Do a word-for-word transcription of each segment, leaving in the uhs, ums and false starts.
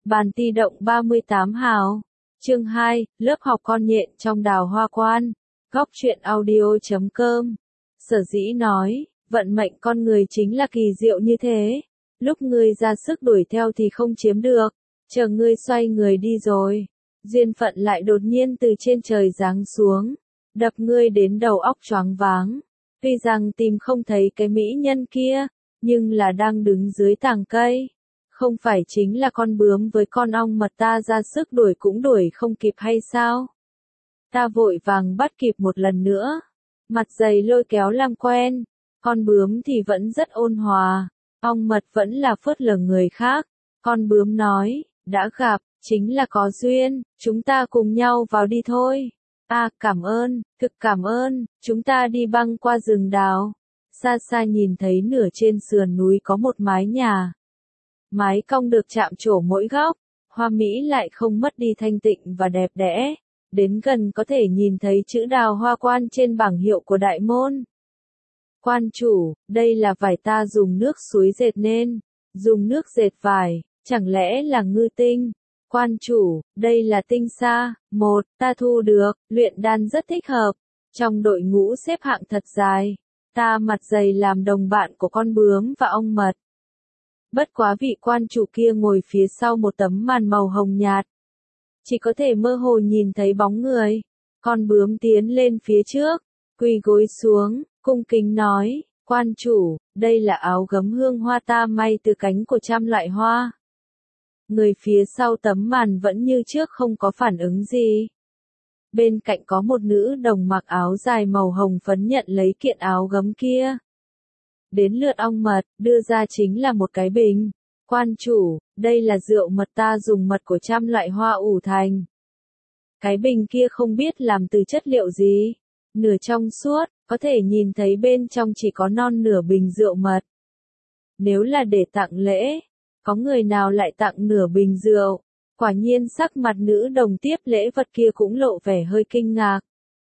Bàn ti động ba mươi tám hào. Chương hai, lớp học con nhện trong đào hoa quan. Góc truyện audio chấm com. Sở dĩ nói, vận mệnh con người chính là kỳ diệu như thế. Lúc ngươi ra sức đuổi theo thì không chiếm được, chờ ngươi xoay người đi rồi, duyên phận lại đột nhiên từ trên trời giáng xuống, đập ngươi đến đầu óc choáng váng. Tuy rằng tìm không thấy cái mỹ nhân kia, nhưng là đang đứng dưới tàng cây. Không phải chính là con bướm với con ong mật ta ra sức đuổi cũng đuổi không kịp hay sao? Ta vội vàng bắt kịp một lần nữa. Mặt dày lôi kéo làm quen. Con bướm thì vẫn rất ôn hòa. Ong mật vẫn là phớt lờ người khác. Con bướm nói, đã gặp, chính là có duyên, chúng ta cùng nhau vào đi thôi. À, cảm ơn, thực cảm ơn, chúng ta đi băng qua rừng đào. Xa xa nhìn thấy nửa trên sườn núi có một mái nhà. Mái cong được chạm trổ mỗi góc, hoa mỹ lại không mất đi thanh tịnh và đẹp đẽ. Đến gần có thể nhìn thấy chữ đào hoa quan trên bảng hiệu của đại môn. Quan chủ, đây là vải ta dùng nước suối dệt nên, dùng nước dệt vải, chẳng lẽ là ngư tinh? Quan chủ, đây là tinh sa, một, ta thu được, luyện đan rất thích hợp, trong đội ngũ xếp hạng thật dài, ta mặt dày làm đồng bạn của con bướm và ong mật. Bất quá vị quan chủ kia ngồi phía sau một tấm màn màu hồng nhạt. Chỉ có thể mơ hồ nhìn thấy bóng người. Con bướm tiến lên phía trước, quỳ gối xuống, cung kính nói, quan chủ, đây là áo gấm hương hoa ta may từ cánh của trăm loại hoa. Người phía sau tấm màn vẫn như trước không có phản ứng gì. Bên cạnh có một nữ đồng mặc áo dài màu hồng phấn nhận lấy kiện áo gấm kia. Đến lượt ong mật, đưa ra chính là một cái bình. Quan chủ, đây là rượu mật ta dùng mật của trăm loại hoa ủ thành. Cái bình kia không biết làm từ chất liệu gì. Nửa trong suốt, có thể nhìn thấy bên trong chỉ có non nửa bình rượu mật. Nếu là để tặng lễ, có người nào lại tặng nửa bình rượu? Quả nhiên sắc mặt nữ đồng tiếp lễ vật kia cũng lộ vẻ hơi kinh ngạc.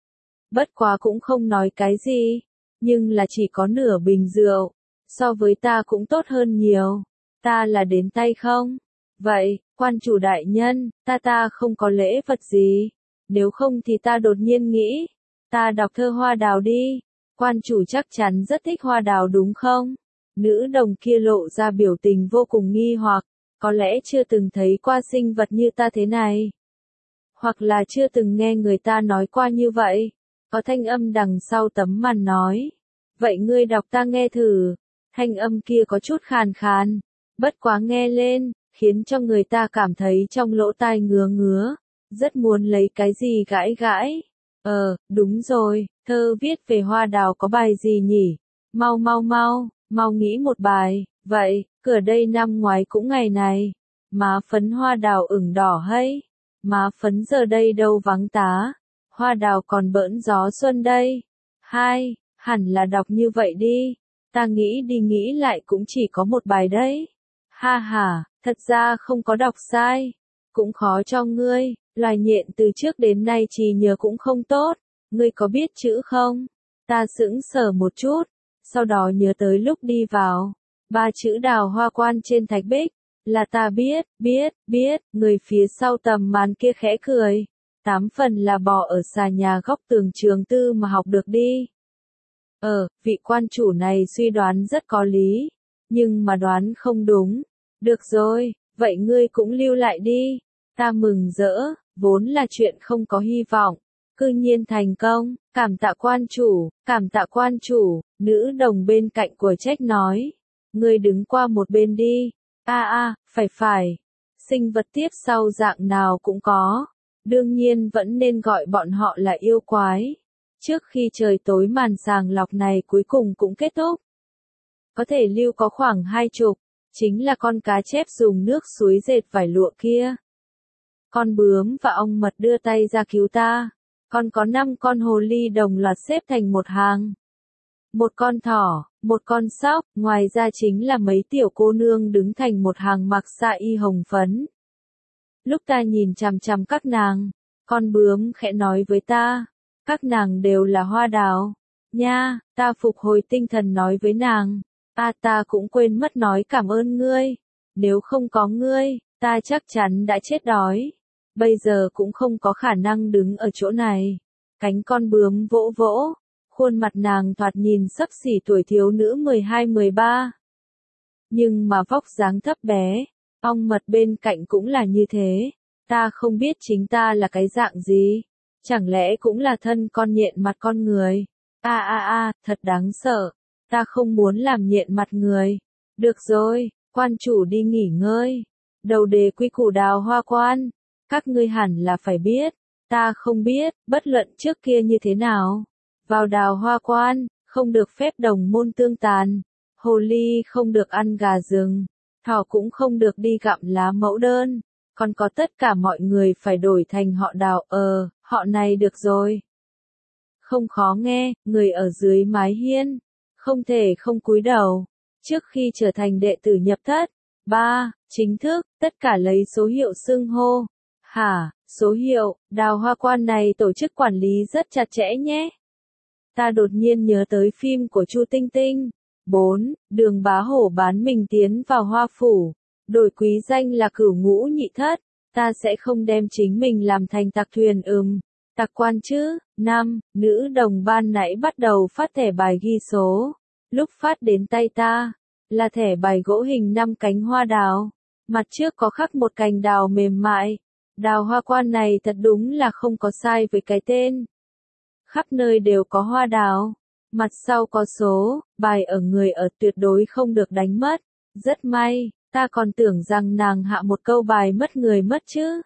Bất quá cũng không nói cái gì. Nhưng là chỉ có nửa bình rượu, so với ta cũng tốt hơn nhiều. Ta là đến tay không? Vậy, quan chủ đại nhân, ta ta không có lễ vật gì. Nếu không thì ta đột nhiên nghĩ, ta đọc thơ hoa đào đi. Quan chủ chắc chắn rất thích hoa đào đúng không? Nữ đồng kia lộ ra biểu tình vô cùng nghi hoặc, có lẽ chưa từng thấy qua sinh vật như ta thế này. Hoặc là chưa từng nghe người ta nói qua như vậy. Có thanh âm đằng sau tấm màn nói. Vậy ngươi đọc ta nghe thử. Thanh âm kia có chút khàn khàn. Bất quá nghe lên, khiến cho người ta cảm thấy trong lỗ tai ngứa ngứa. Rất muốn lấy cái gì gãi gãi. Ờ, đúng rồi, thơ viết về hoa đào có bài gì nhỉ? Mau mau mau, mau nghĩ một bài. Vậy, cửa đây năm ngoái cũng ngày này. Má phấn hoa đào ửng đỏ hay? Má phấn giờ đây đâu vắng tá. Hoa đào còn bỡn gió xuân đây. Hai, hẳn là đọc như vậy đi. Ta nghĩ đi nghĩ lại cũng chỉ có một bài đấy. Ha ha, thật ra không có đọc sai. Cũng khó cho ngươi, loài nhện từ trước đến nay trí nhớ cũng không tốt. Ngươi có biết chữ không? Ta sững sờ một chút. Sau đó nhớ tới lúc đi vào. Ba chữ đào hoa quan trên thạch bích. Là ta biết, biết, biết. Người phía sau tầm màn kia khẽ cười. Tám phần là bò ở xà nhà góc tường trường tư mà học được đi. Ờ, vị quan chủ này suy đoán rất có lý. Nhưng mà đoán không đúng. Được rồi, vậy ngươi cũng lưu lại đi. Ta mừng rỡ, vốn là chuyện không có hy vọng. Cư nhiên thành công, cảm tạ quan chủ, cảm tạ quan chủ. Nữ đồng bên cạnh của trách nói. Ngươi đứng qua một bên đi. A a, phải phải. Sinh vật tiếp sau dạng nào cũng có. Đương nhiên vẫn nên gọi bọn họ là yêu quái. Trước khi trời tối màn sàng lọc này cuối cùng cũng kết thúc. Có thể lưu có khoảng hai chục. Chính là con cá chép dùng nước suối dệt vải lụa kia. Con bướm và ong mật đưa tay ra cứu ta. Còn có năm con hồ ly đồng loạt xếp thành một hàng. Một con thỏ, một con sóc, ngoài ra chính là mấy tiểu cô nương đứng thành một hàng mặc sa y hồng phấn. Lúc ta nhìn chằm chằm các nàng, con bướm khẽ nói với ta, các nàng đều là hoa đào. Nha, ta phục hồi tinh thần nói với nàng, a ta cũng quên mất nói cảm ơn ngươi, nếu không có ngươi, ta chắc chắn đã chết đói. Bây giờ cũng không có khả năng đứng ở chỗ này. Cánh con bướm vỗ vỗ, khuôn mặt nàng thoạt nhìn xấp xỉ tuổi thiếu nữ mười hai mười ba. Nhưng mà vóc dáng thấp bé, ong mật bên cạnh cũng là như thế. Ta không biết chính ta là cái dạng gì. Chẳng lẽ cũng là thân con nhện mặt con người? A a a, thật đáng sợ. Ta không muốn làm nhện mặt người. Được rồi, quan chủ đi nghỉ ngơi. Đầu đề quy củ Đào Hoa Quan. Các ngươi hẳn là phải biết. Ta không biết, bất luận trước kia như thế nào. Vào Đào Hoa Quan, không được phép đồng môn tương tàn. Hồ ly không được ăn gà rừng. Thỏ cũng không được đi gặm lá mẫu đơn. Còn có tất cả mọi người phải đổi thành họ Đào. Ờ, họ này được rồi. Không khó nghe, người ở dưới mái hiên. Không thể không cúi đầu. Trước khi trở thành đệ tử nhập thất. ba. Chính thức, tất cả lấy số hiệu xưng hô. Hả, số hiệu, Đào Hoa Quan này tổ chức quản lý rất chặt chẽ nhé. Ta đột nhiên nhớ tới phim của Chu Tinh Tinh. bốn. Đường Bá Hổ bán mình tiến vào Hoa Phủ. Đổi quý danh là Cửu Ngũ Nhị Thất. Ta sẽ không đem chính mình làm thành tặc thuyền ừm. Tặc quan chứ. năm. Nữ đồng ban nãy bắt đầu phát thẻ bài ghi số. Lúc phát đến tay ta, là thẻ bài gỗ hình năm cánh hoa đào. Mặt trước có khắc một cành đào mềm mại. Đào Hoa Quan này thật đúng là không có sai với cái tên. Khắp nơi đều có hoa đào. Mặt sau có số, bài ở người ở tuyệt đối không được đánh mất. Rất may, ta còn tưởng rằng nàng hạ một câu bài mất người mất chứ.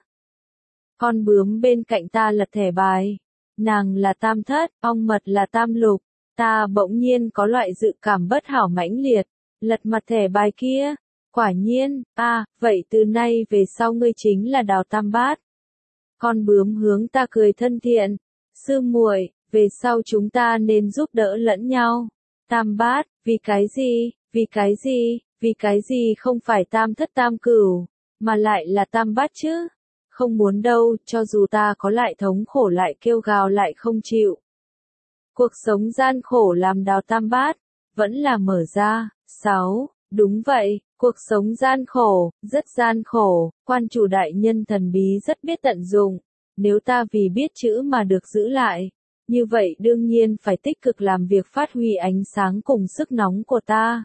Con bướm bên cạnh ta lật thẻ bài. Nàng là tam thất, ong mật là tam lục. Ta bỗng nhiên có loại dự cảm bất hảo mãnh liệt. Lật mặt thẻ bài kia. Quả nhiên, à, vậy từ nay về sau ngươi chính là Đào Tam Bát. Con bướm hướng ta cười thân thiện. Sư muội, về sau chúng ta nên giúp đỡ lẫn nhau. Tam Bát, vì cái gì, vì cái gì, vì cái gì không phải tam thất tam cửu, mà lại là Tam Bát chứ? Không muốn đâu, cho dù ta có lại thống khổ lại kêu gào lại không chịu. Cuộc sống gian khổ làm Đào Tam Bát, vẫn là mở ra. sáu. Đúng vậy, cuộc sống gian khổ, rất gian khổ, quan chủ đại nhân thần bí rất biết tận dụng. Nếu ta vì biết chữ mà được giữ lại, như vậy đương nhiên phải tích cực làm việc phát huy ánh sáng cùng sức nóng của ta.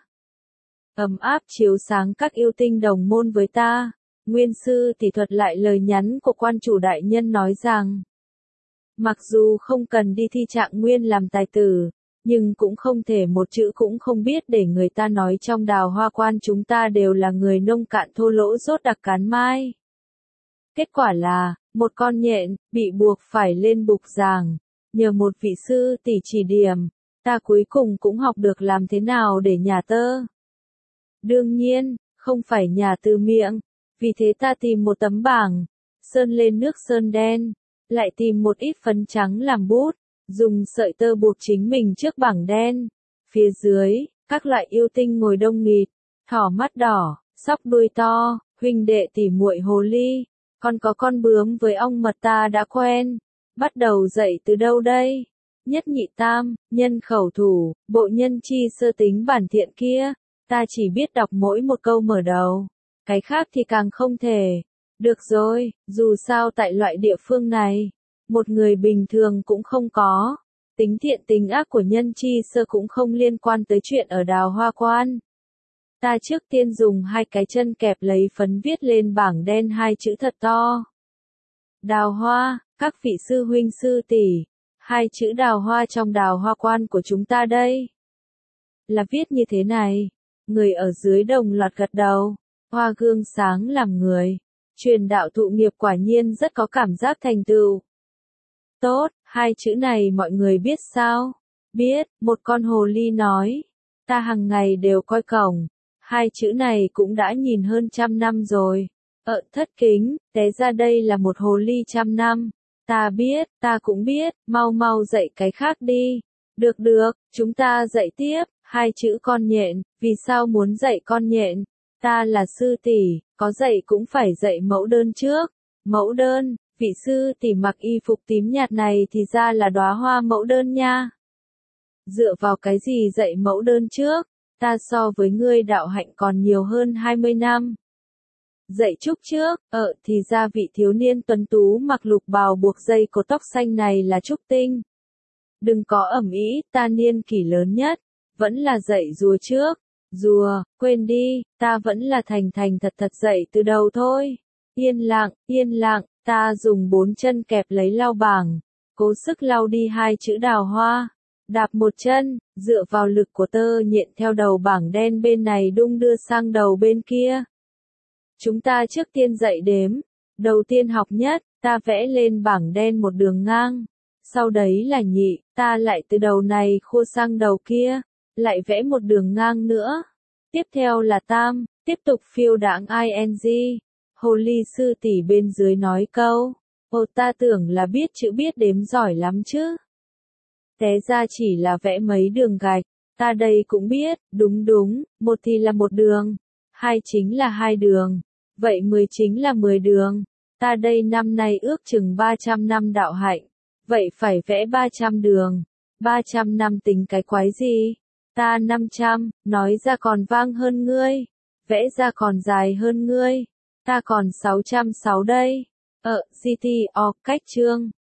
Ấm áp chiếu sáng các yêu tinh đồng môn với ta. Nguyên sư thì thuật lại lời nhắn của quan chủ đại nhân nói rằng, mặc dù không cần đi thi trạng nguyên làm tài tử, nhưng cũng không thể một chữ cũng không biết để người ta nói trong Đào Hoa Quan chúng ta đều là người nông cạn thô lỗ rốt đặc cán mai. Kết quả là, một con nhện, bị buộc phải lên bục giảng, nhờ một vị sư tỷ chỉ điểm, ta cuối cùng cũng học được làm thế nào để nhả tơ. Đương nhiên, không phải nhả từ miệng, vì thế ta tìm một tấm bảng, sơn lên nước sơn đen, lại tìm một ít phấn trắng làm bút. Dùng sợi tơ buộc chính mình trước bảng đen. Phía dưới, các loại yêu tinh ngồi đông nghịt, thỏ mắt đỏ, sóc đuôi to, huynh đệ tỉ muội hồ ly, còn có con bướm với ong mật ta đã quen. Bắt đầu dạy từ đâu đây? Nhất nhị tam, nhân khẩu thủ, bộ nhân chi sơ tính bản thiện kia, ta chỉ biết đọc mỗi một câu mở đầu, cái khác thì càng không thể. Được rồi, dù sao tại loại địa phương này, một người bình thường cũng không có. Tính thiện tính ác của nhân chi sơ cũng không liên quan tới chuyện ở Đào Hoa Quan. Ta trước tiên dùng hai cái chân kẹp lấy phấn viết lên bảng đen hai chữ thật to. Đào Hoa, các vị sư huynh sư tỷ, hai chữ Đào Hoa trong Đào Hoa Quan của chúng ta đây. Là viết như thế này. Người ở dưới đồng loạt gật đầu. Hoa gương sáng làm người. Truyền đạo thụ nghiệp quả nhiên rất có cảm giác thành tựu. Tốt, hai chữ này mọi người biết sao? Biết, một con hồ ly nói. Ta hàng ngày đều coi cổng. Hai chữ này cũng đã nhìn hơn trăm năm rồi. Ợ thất kính, té ra đây là một hồ ly trăm năm. Ta biết, ta cũng biết, mau mau dạy cái khác đi. Được được, chúng ta dạy tiếp. Hai chữ con nhện, vì sao muốn dạy con nhện? Ta là sư tỷ, có dạy cũng phải dạy mẫu đơn trước. Mẫu đơn, vị sư tỷ mặc y phục tím nhạt này thì ra là đóa hoa mẫu đơn nha. Dựa vào cái gì dạy mẫu đơn trước? Ta so với ngươi đạo hạnh còn nhiều hơn hai mươi năm. Dạy chúc trước, ờ thì ra vị thiếu niên tuấn tú mặc lục bào buộc dây cột tóc xanh này là Trúc Tinh. Đừng có ầm ĩ, ta niên kỷ lớn nhất, vẫn là dạy rùa trước. Rùa, quên đi, ta vẫn là thành thành thật thật dạy từ đầu thôi. Yên lặng, yên lặng, ta dùng bốn chân kẹp lấy lau bảng, cố sức lau đi hai chữ đào hoa. Đạp một chân, dựa vào lực của tơ nhện theo đầu bảng đen bên này đung đưa sang đầu bên kia. Chúng ta trước tiên dạy đếm. Đầu tiên học nhất, ta vẽ lên bảng đen một đường ngang. Sau đấy là nhị, ta lại từ đầu này khô sang đầu kia, lại vẽ một đường ngang nữa. Tiếp theo là tam, tiếp tục phiêu đãng ing. Hồ ly sư tỷ bên dưới nói câu, ồ ta tưởng là biết chữ biết đếm giỏi lắm chứ. Té ra chỉ là vẽ mấy đường gạch, ta đây cũng biết, đúng đúng, một thì là một đường, hai chính là hai đường, vậy mười chính là mười đường. Ta đây năm nay ước chừng ba trăm năm đạo hạnh, vậy phải vẽ ba trăm đường, ba trăm năm tính cái quái gì? Ta năm trăm, nói ra còn vang hơn ngươi, vẽ ra còn dài hơn ngươi, ta còn sáu trăm sáu đây. Ờ, giê tê o, cách chương.